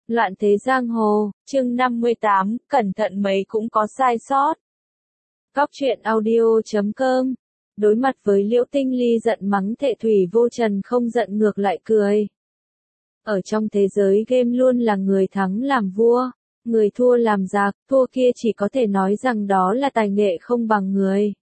Loạn thế giang hồ, chương 58, cẩn thận mấy cũng có sai sót. Góc truyện audio.com. Đối mặt với Liễu Tinh Ly giận mắng Thệ Thủy Vô Trần không giận ngược lại cười. Ở trong thế giới game luôn là người thắng làm vua, người thua làm giặc, thua kia chỉ có thể nói rằng đó là tài nghệ không bằng người.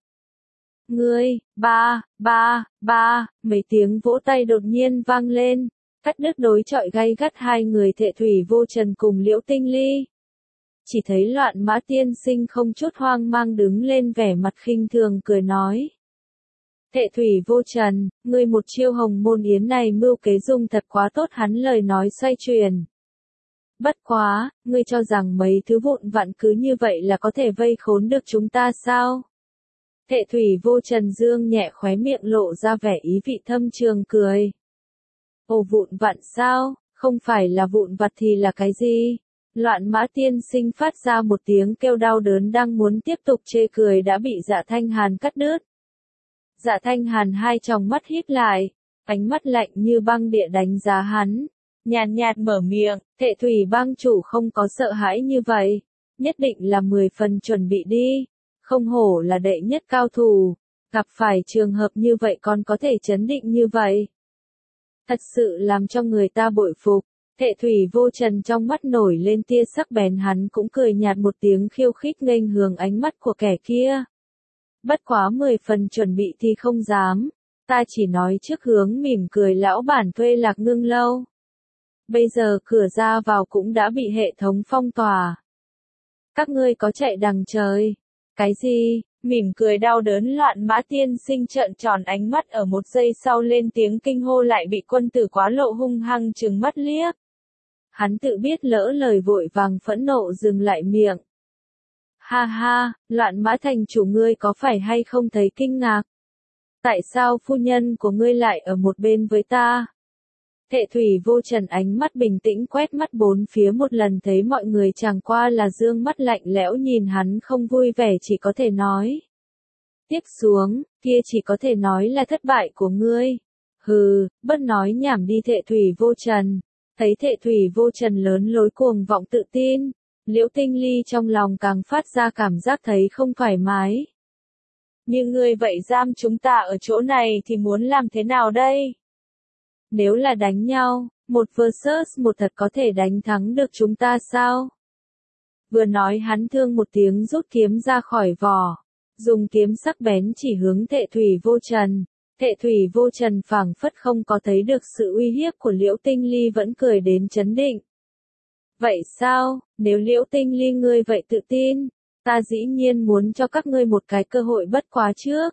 Mấy tiếng vỗ tay đột nhiên vang lên, cắt đứt đối chọi gay gắt hai người Thệ Thủy Vô Trần cùng Liễu Tinh Ly. Chỉ thấy Loạn Mã tiên sinh không chút hoang mang đứng lên vẻ mặt khinh thường cười nói. Thệ Thủy Vô Trần, ngươi một chiêu hồng môn yến này mưu kế dùng thật quá tốt, hắn lời nói xoay chuyển. Bất quá, ngươi cho rằng mấy thứ vụn vặn cứ như vậy là có thể vây khốn được chúng ta sao? Thệ Thủy Vô Trần dương nhẹ khóe miệng lộ ra vẻ ý vị thâm trường cười. Ồ, vụn vặn sao, không phải là vụn vặt thì là cái gì? Loạn Mã tiên sinh phát ra một tiếng kêu đau đớn đang muốn tiếp tục chê cười đã bị Dạ Thanh Hàn cắt đứt. Dạ Thanh Hàn hai tròng mắt híp lại, ánh mắt lạnh như băng địa đánh giá hắn, nhàn nhạt mở miệng, Thệ Thủy bang chủ không có sợ hãi như vậy, nhất định là 10 phần chuẩn bị đi, không hổ là đệ nhất cao thủ, gặp phải trường hợp như vậy còn có thể trấn định như vậy. Thật sự làm cho người ta bội phục. Thệ Thủy Vô Trần trong mắt nổi lên tia sắc bén, hắn cũng cười nhạt một tiếng khiêu khích nghênh hướng ánh mắt của kẻ kia. Bất quá 10 phần chuẩn bị thì không dám, ta chỉ nói trước hướng mỉm cười lão bản thuê Lạc Ngưng lâu. Bây giờ cửa ra vào cũng đã bị hệ thống phong tỏa. Các ngươi có chạy đằng trời. Cái gì? Mỉm cười đau đớn Loạn Mã tiên sinh trợn tròn ánh mắt ở một giây sau lên tiếng kinh hô lại bị quân tử Quá Lộ hung hăng trừng mắt liếc. Hắn tự biết lỡ lời vội vàng phẫn nộ dừng lại miệng. Ha ha, Loạn Mã thành chủ, ngươi có phải hay không thấy kinh ngạc? Tại sao phu nhân của ngươi lại ở một bên với ta? Thệ Thủy Vô Trần ánh mắt bình tĩnh quét mắt bốn phía một lần, thấy mọi người chẳng qua là dương mắt lạnh lẽo nhìn hắn không vui vẻ, chỉ có thể nói. Tiếp xuống, kia chỉ có thể nói là thất bại của ngươi. Hừ, bất nói nhảm đi. Thệ Thủy Vô Trần. Thấy Thệ Thủy Vô Trần lớn lối cuồng vọng tự tin, Liễu Tinh Ly trong lòng càng phát ra cảm giác thấy không thoải mái. Như ngươi vậy giam chúng ta ở chỗ này thì muốn làm thế nào đây? Nếu là đánh nhau, một versus một thật có thể đánh thắng được chúng ta sao? Vừa nói hắn thương một tiếng rút kiếm ra khỏi vỏ, dùng kiếm sắc bén chỉ hướng Thệ Thủy Vô Trần. Thệ Thủy Vô Trần phảng phất không có thấy được sự uy hiếp của Liễu Tinh Ly, vẫn cười đến chấn định. Vậy sao, nếu Liễu Tinh Ly ngươi vậy tự tin, ta dĩ nhiên muốn cho các ngươi một cái cơ hội, bất quá trước.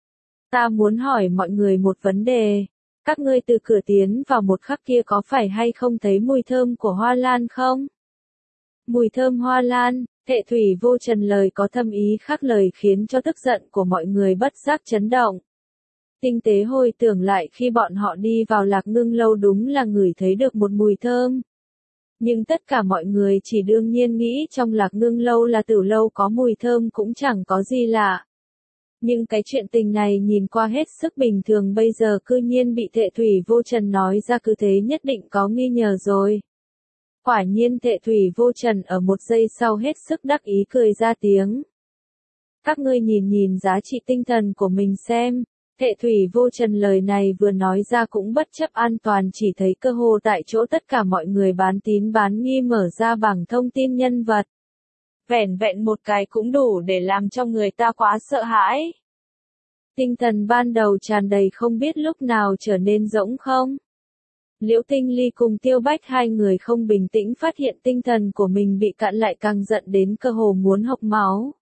Ta muốn hỏi mọi người một vấn đề. Các ngươi từ cửa tiến vào một khắc kia có phải hay không thấy mùi thơm của hoa lan không? Mùi thơm hoa lan. Thệ Thủy Vô Trần lời có thâm ý khác lời khiến cho tức giận của mọi người bất giác chấn động. Tinh tế hồi tưởng lại khi bọn họ đi vào Lạc Ngưng lâu đúng là ngửi thấy được một mùi thơm. Nhưng tất cả mọi người chỉ đương nhiên nghĩ trong Lạc Ngưng lâu là tử lâu có mùi thơm cũng chẳng có gì lạ. Nhưng cái chuyện tình này nhìn qua hết sức bình thường, bây giờ cư nhiên bị Thệ Thủy Vô Trần nói ra, cứ thế nhất định có nghi ngờ rồi. Quả nhiên Thệ Thủy Vô Trần ở một giây sau hết sức đắc ý cười ra tiếng. Các ngươi nhìn giá trị tinh thần của mình xem. Thệ Thủy Vô Trần lời này vừa nói ra cũng bất chấp an toàn, chỉ thấy cơ hồ tại chỗ tất cả mọi người bán tín bán nghi mở ra bảng thông tin nhân vật. Vẻn vẹn một cái cũng đủ để làm cho người ta quá sợ hãi. Tinh thần ban đầu tràn đầy không biết lúc nào trở nên rỗng không. Liễu Tinh Ly cùng Tiêu Bách hai người không bình tĩnh phát hiện tinh thần của mình bị cạn lại càng giận đến cơ hồ muốn hộc máu.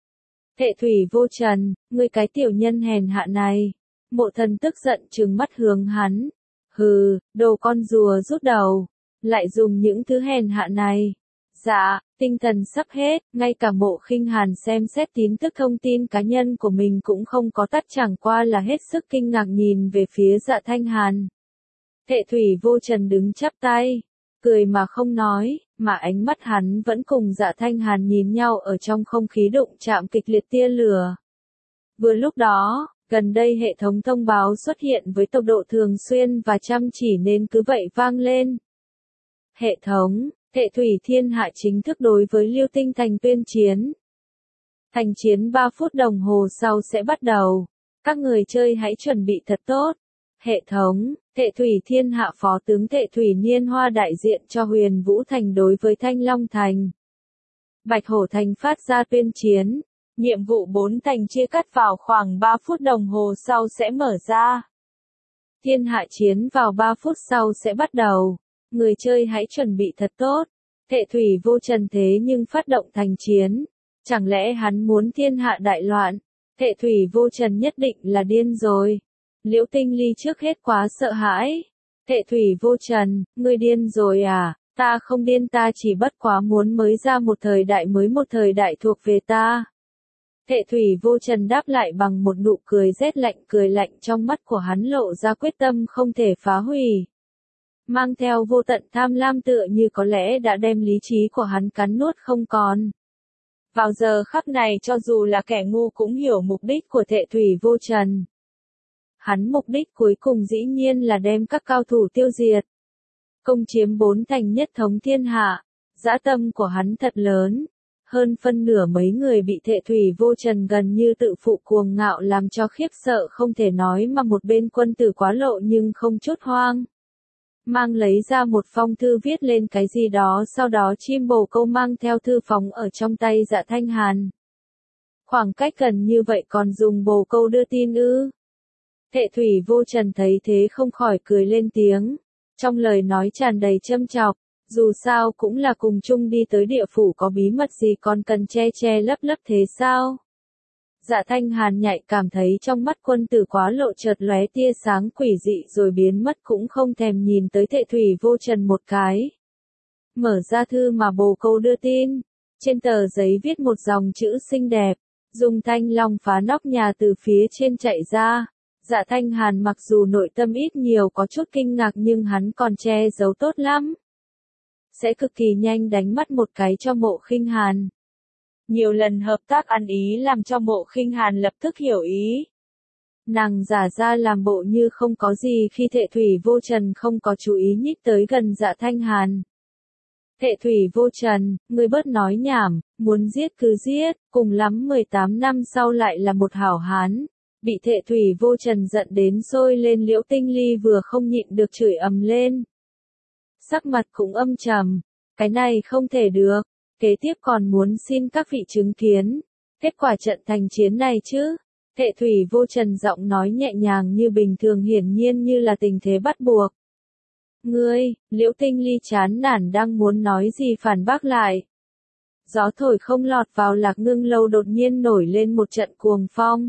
Thệ Thủy Vô Trần, ngươi cái tiểu nhân hèn hạ này. Mộ Thần tức giận trừng mắt hướng hắn. Hừ, đồ con rùa rút đầu. Lại dùng những thứ hèn hạ này. Dạ, tinh thần sắp hết, ngay cả Mộ Khinh Hàn xem xét tin tức thông tin cá nhân của mình cũng không có tắt, chẳng qua là hết sức kinh ngạc nhìn về phía Dạ Thanh Hàn. Thệ Thủy Vô Trần đứng chắp tay, cười mà không nói, mà ánh mắt hắn vẫn cùng Dạ Thanh Hàn nhìn nhau ở trong không khí đụng chạm kịch liệt tia lửa. Vừa lúc đó, gần đây hệ thống thông báo xuất hiện với tốc độ thường xuyên và chăm chỉ nên cứ vậy vang lên. Hệ thống, Thệ thủy thiên hạ chính thức đối với Liêu Tinh Thành tuyên chiến. Thành chiến 3 phút đồng hồ sau sẽ bắt đầu. Các người chơi hãy chuẩn bị thật tốt. Hệ thống, Thệ thủy thiên hạ phó tướng Thệ thủy Niên Hoa đại diện cho Huyền Vũ Thành đối với Thanh Long Thành. Bạch Hổ Thành phát ra tuyên chiến. Nhiệm vụ 4 thành chia cắt vào khoảng 3 phút đồng hồ sau sẽ mở ra. Thiên hạ chiến vào 3 phút sau sẽ bắt đầu. Người chơi hãy chuẩn bị thật tốt. Thệ thủy vô trần thế nhưng phát động thành chiến. Chẳng lẽ hắn muốn thiên hạ đại loạn? Thệ thủy vô trần nhất định là điên rồi. Liễu Tinh Ly trước hết quá sợ hãi. Thệ thủy vô trần, ngươi điên rồi à? Ta không điên, ta chỉ bất quá muốn mới ra một thời đại mới, một thời đại thuộc về ta. Thệ thủy vô trần đáp lại bằng một nụ cười rét lạnh, cười lạnh trong mắt của hắn lộ ra quyết tâm không thể phá hủy. Mang theo vô tận tham lam tựa như có lẽ đã đem lý trí của hắn cắn nuốt không còn. Vào giờ khắc này cho dù là kẻ ngu cũng hiểu mục đích của Thệ thủy vô trần. Hắn mục đích cuối cùng dĩ nhiên là đem các cao thủ tiêu diệt. Công chiếm 4 thành nhất thống thiên hạ. Dã tâm của hắn thật lớn. Hơn phân nửa mấy người bị Thệ thủy vô trần gần như tự phụ cuồng ngạo làm cho khiếp sợ không thể nói, mà một bên quân tử quá lộ nhưng không chút hoang. Mang lấy ra một phong thư viết lên cái gì đó, sau đó chim bồ câu mang theo thư phóng ở trong tay Dạ Thanh Hàn. Khoảng cách gần như vậy còn dùng bồ câu đưa tin ư? Thệ thủy vô trần thấy thế không khỏi cười lên tiếng. Trong lời nói tràn đầy châm chọc, dù sao cũng là cùng chung đi tới địa phủ, có bí mật gì còn cần che che lấp lấp thế sao? Dạ Thanh Hàn nhạy cảm thấy trong mắt quân tử quá lộ chợt lóe tia sáng quỷ dị rồi biến mất, cũng không thèm nhìn tới Thệ thủy vô trần một cái. Mở ra thư mà bồ câu đưa tin. Trên tờ giấy viết một dòng chữ xinh đẹp. Dùng thanh long phá nóc nhà từ phía trên chạy ra. Dạ Thanh Hàn mặc dù nội tâm ít nhiều có chút kinh ngạc nhưng hắn còn che giấu tốt lắm. Sẽ cực kỳ nhanh đánh mắt một cái cho Mộ Khinh Hàn. Nhiều lần hợp tác ăn ý làm cho Mộ Khinh Hàn lập tức hiểu ý. Nàng giả ra làm bộ như không có gì khi Thệ thủy vô trần không có chú ý nhích tới gần Dạ Thanh Hàn. Thệ thủy vô trần, ngươi bớt nói nhảm, muốn giết cứ giết, cùng lắm 18 năm sau lại là một hảo hán. Bị Thệ thủy vô trần giận đến sôi lên, Liễu Tinh Ly vừa không nhịn được chửi ầm lên. Sắc mặt cũng âm trầm, cái này không thể được, kế tiếp còn muốn xin các vị chứng kiến kết quả trận thành chiến này chứ. Thệ thủy vô trần giọng nói nhẹ nhàng như bình thường, hiển nhiên như là tình thế bắt buộc. Ngươi, Liễu Tinh Ly chán nản đang muốn nói gì phản bác lại. Gió thổi không lọt vào Lạc Ngưng Lâu đột nhiên nổi lên một trận cuồng phong.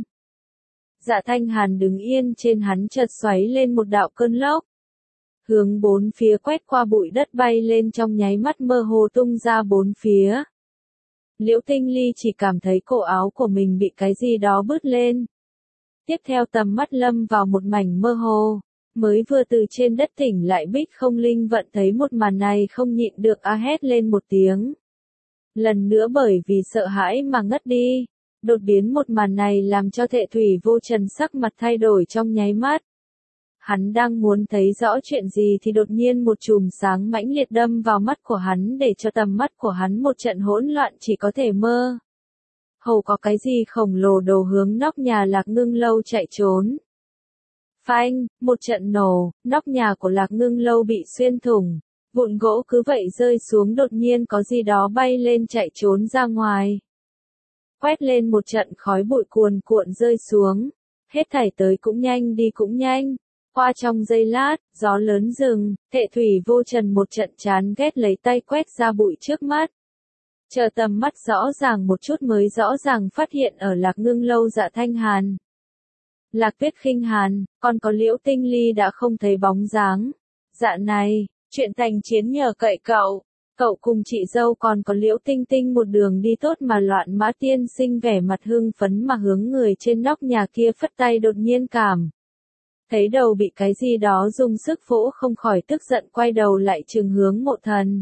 Dạ Thanh Hàn đứng yên trên hắn chợt xoáy lên một đạo cơn lốc. Hướng bốn phía quét qua, bụi đất bay lên trong nháy mắt mơ hồ tung ra bốn phía. Liễu Tinh Ly chỉ cảm thấy cổ áo của mình bị cái gì đó bứt lên. Tiếp theo tầm mắt lâm vào một mảnh mơ hồ. Mới vừa từ trên đất tỉnh lại Bích Không Linh Vận thấy một màn này không nhịn được hét lên một tiếng. Lần nữa bởi vì sợ hãi mà ngất đi. Đột biến một màn này làm cho Thệ thủy vô trần sắc mặt thay đổi trong nháy mắt. Hắn đang muốn thấy rõ chuyện gì thì đột nhiên một chùm sáng mãnh liệt đâm vào mắt của hắn, để cho tầm mắt của hắn một trận hỗn loạn chỉ có thể mơ. Hầu có cái gì khổng lồ đồ hướng nóc nhà Lạc Ngưng Lâu chạy trốn. Phanh, một trận nổ, nóc nhà của Lạc Ngưng Lâu bị xuyên thủng, vụn gỗ cứ vậy rơi xuống, đột nhiên có gì đó bay lên chạy trốn ra ngoài. Quét lên một trận khói bụi cuồn cuộn rơi xuống, hết thảy tới cũng nhanh đi cũng nhanh. Qua trong giây lát, gió lớn dừng, Thệ thủy vô trần một trận chán ghét lấy tay quét ra bụi trước mắt. Chờ tầm mắt rõ ràng một chút mới rõ ràng phát hiện ở Lạc Ngưng Lâu Dạ Thanh Hàn. Lạc Tuyết Khinh Hàn, còn có Liễu Tinh Ly đã không thấy bóng dáng. Dạ này, chuyện thành chiến nhờ cậy cậu. Cậu cùng chị dâu còn có Liễu Tinh Tinh một đường đi tốt mà Loạn Mã tiên sinh vẻ mặt hưng phấn mà hướng người trên nóc nhà kia phất tay, đột nhiên cảm thấy đầu bị cái gì đó dùng sức vỗ, không khỏi tức giận quay đầu lại trừng hướng Mộ Thần.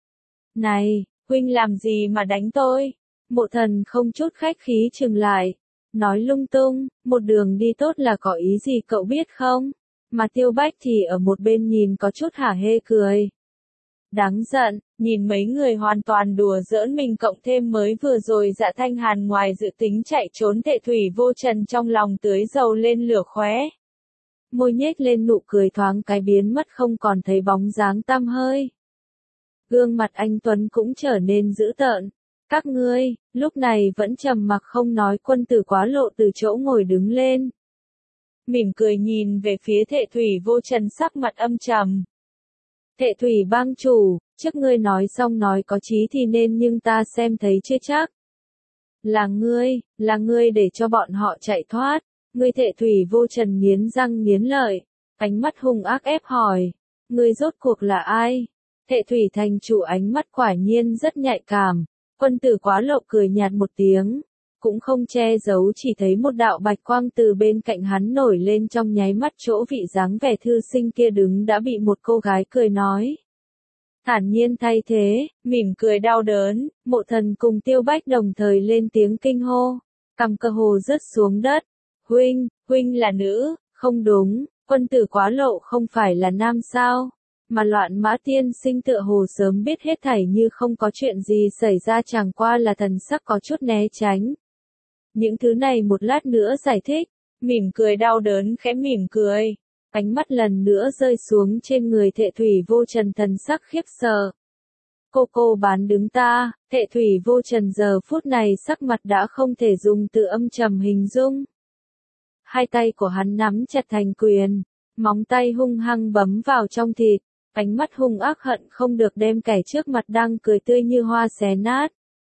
Này, huynh làm gì mà đánh tôi? Mộ Thần không chút khách khí trừng lại. Nói lung tung, một đường đi tốt là có ý gì cậu biết không? Mà Tiêu Bách thì ở một bên nhìn có chút hả hê cười. Đáng giận, Nhìn mấy người hoàn toàn đùa giỡn mình cộng thêm mới vừa rồi Dạ Thanh Hàn ngoài dự tính chạy trốn Thệ Thủy Vô Trần trong lòng tưới dầu lên lửa khóe. Môi nhếch lên nụ cười thoáng cái biến mất không còn thấy bóng dáng tăm hơi. Gương mặt anh Tuấn cũng trở nên dữ tợn. Các ngươi, lúc này vẫn trầm mặc không nói. Quân Tử Quá Lộ từ chỗ ngồi đứng lên. Mỉm cười nhìn về phía Thệ Thủy Vô Trần sắc mặt âm trầm. Thệ Thủy bang chủ, trước ngươi nói xong nói có chí thì nên nhưng ta xem thấy chưa chắc. Là ngươi để cho bọn họ chạy thoát. Ngươi Thệ Thủy Vô Trần nghiến răng nghiến lợi, ánh mắt hung ác ép hỏi. Ngươi rốt cuộc là ai? Thệ Thủy thành chủ ánh mắt quả nhiên rất nhạy cảm. Quân Tử Quá Lộ cười nhạt một tiếng, cũng không che giấu chỉ thấy một đạo bạch quang từ bên cạnh hắn nổi lên trong nháy mắt chỗ vị dáng vẻ thư sinh kia đứng đã bị một cô gái cười nói. Thản nhiên thay thế, mỉm cười đau đớn, Mộ Thần cùng Tiêu Bách đồng thời lên tiếng kinh hô, cầm cơ hồ rớt xuống đất. Huynh là nữ, không đúng, Quân Tử Quá Lộ không phải là nam sao? Mà Loạn Mã tiên sinh tựa hồ sớm biết hết thảy như không có chuyện gì xảy ra chẳng qua là thần sắc có chút né tránh. Những thứ này một lát nữa giải thích, mỉm cười đau đớn khẽ mỉm cười. Ánh mắt lần nữa rơi xuống trên người Thệ Thủy Vô Trần thần sắc khiếp sợ. Cô bán đứng ta, Thệ Thủy Vô Trần giờ phút này sắc mặt đã không thể dùng từ âm trầm hình dung. Hai tay của hắn nắm chặt thành quyền, móng tay hung hăng bấm vào trong thịt, ánh mắt hung ác hận không được đem kẻ trước mặt đang cười tươi như hoa xé nát.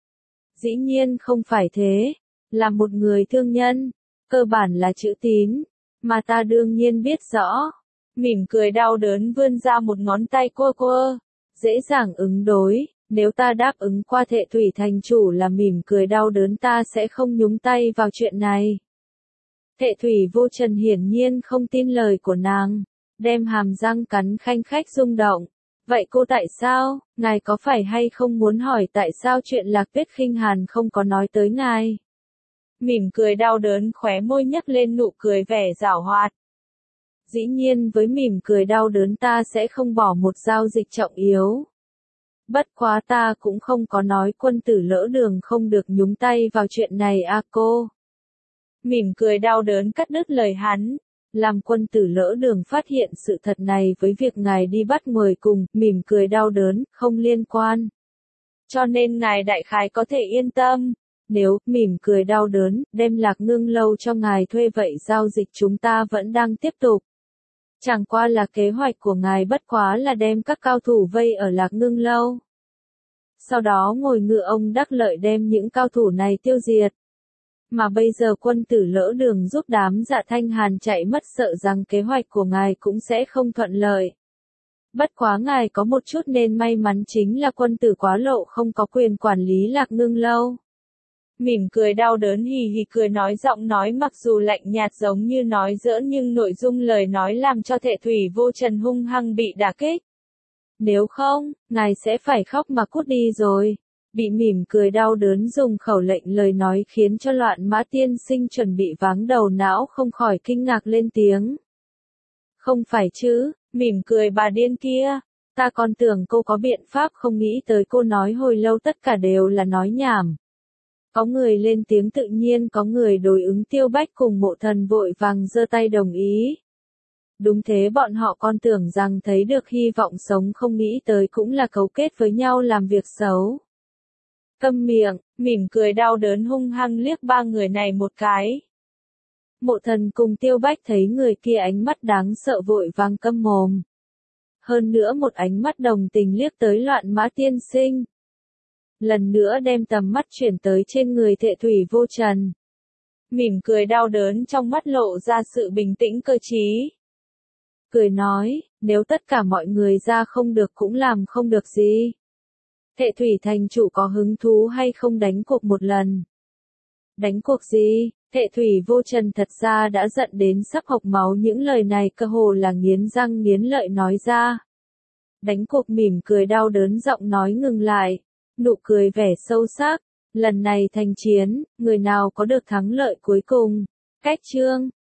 Dĩ nhiên không phải thế, là một người thương nhân, cơ bản là chữ tín, mà ta đương nhiên biết rõ. Mỉm cười đau đớn vươn ra một ngón tay quơ, dễ dàng ứng đối, nếu ta đáp ứng qua Thệ Thủy thành chủ là mỉm cười đau đớn ta sẽ không nhúng tay vào chuyện này. Thệ Thủy Vô Trần hiển nhiên không tin lời của nàng, đem hàm răng cắn khanh khách rung động. Vậy cô tại sao, ngài có phải hay không muốn hỏi tại sao chuyện Lạc Tuyết Khinh Hàn không có nói tới ngài? Mỉm cười đau đớn khóe môi nhấc lên nụ cười vẻ giảo hoạt. Dĩ nhiên với mỉm cười đau đớn ta sẽ không bỏ một giao dịch trọng yếu. Bất quá ta cũng không có nói Quân Tử Lỡ Đường không được nhúng tay vào chuyện này à cô. Mỉm cười đau đớn cắt đứt lời hắn. Làm Quân Tử Lỡ Đường phát hiện sự thật này với việc ngài đi bắt người cùng, mỉm cười đau đớn, không liên quan. Cho nên ngài đại khái có thể yên tâm. Nếu, mỉm cười đau đớn, đem Lạc Ngưng Lâu cho ngài thuê vậy giao dịch chúng ta vẫn đang tiếp tục. Chẳng qua là kế hoạch của ngài bất quá là đem các cao thủ vây ở Lạc Ngưng Lâu. Sau đó ngồi ngựa ông đắc lợi đem những cao thủ này tiêu diệt. Mà bây giờ Quân Tử Lỡ Đường giúp đám Dạ Thanh Hàn chạy mất sợ rằng kế hoạch của ngài cũng sẽ không thuận lợi. Bất quá ngài có một chút nên may mắn chính là Quân Tử Quá Lộ không có quyền quản lý Lạc Ngưng Lâu. Mỉm cười đau đớn hì hì cười nói giọng nói mặc dù lạnh nhạt giống như nói giỡn nhưng nội dung lời nói làm cho Thệ Thủy Vô Trần hung hăng bị đả kích. Nếu không, ngài sẽ phải khóc mà cút đi rồi. Bị mỉm cười đau đớn dùng khẩu lệnh lời nói khiến cho Loạn Mã tiên sinh chuẩn bị váng đầu não không khỏi kinh ngạc lên tiếng. Không phải chứ, mỉm cười bà điên kia, ta còn tưởng cô có biện pháp không nghĩ tới cô nói hồi lâu tất cả đều là nói nhảm. Có người lên tiếng tự nhiên có người đối ứng Tiêu Bách cùng Mộ Thần vội vàng giơ tay đồng ý. Đúng thế bọn họ còn tưởng rằng thấy được hy vọng sống không nghĩ tới cũng là cấu kết với nhau làm việc xấu. Câm miệng, mỉm cười đau đớn hung hăng liếc ba người này một cái. Mộ Thần cùng Tiêu Bách thấy người kia ánh mắt đáng sợ vội vàng câm mồm. Hơn nữa một ánh mắt đồng tình liếc tới Loạn Mã tiên sinh. Lần nữa đem tầm mắt chuyển tới trên người Thệ Thủy Vô Trần. Mỉm cười đau đớn trong mắt lộ ra sự bình tĩnh cơ trí. Cười nói, nếu tất cả mọi người ra không được cũng làm không được gì. Thệ Thủy thành chủ có hứng thú hay không đánh cuộc một lần? Đánh cuộc gì? Thệ Thủy Vô Trần thật ra đã giận đến sắp hộc máu những lời này cơ hồ là nghiến răng nghiến lợi nói ra. Đánh cuộc mỉm cười đau đớn giọng nói ngừng lại. Nụ cười vẻ sâu sắc, lần này thành chiến, người nào có được thắng lợi cuối cùng. Cách chương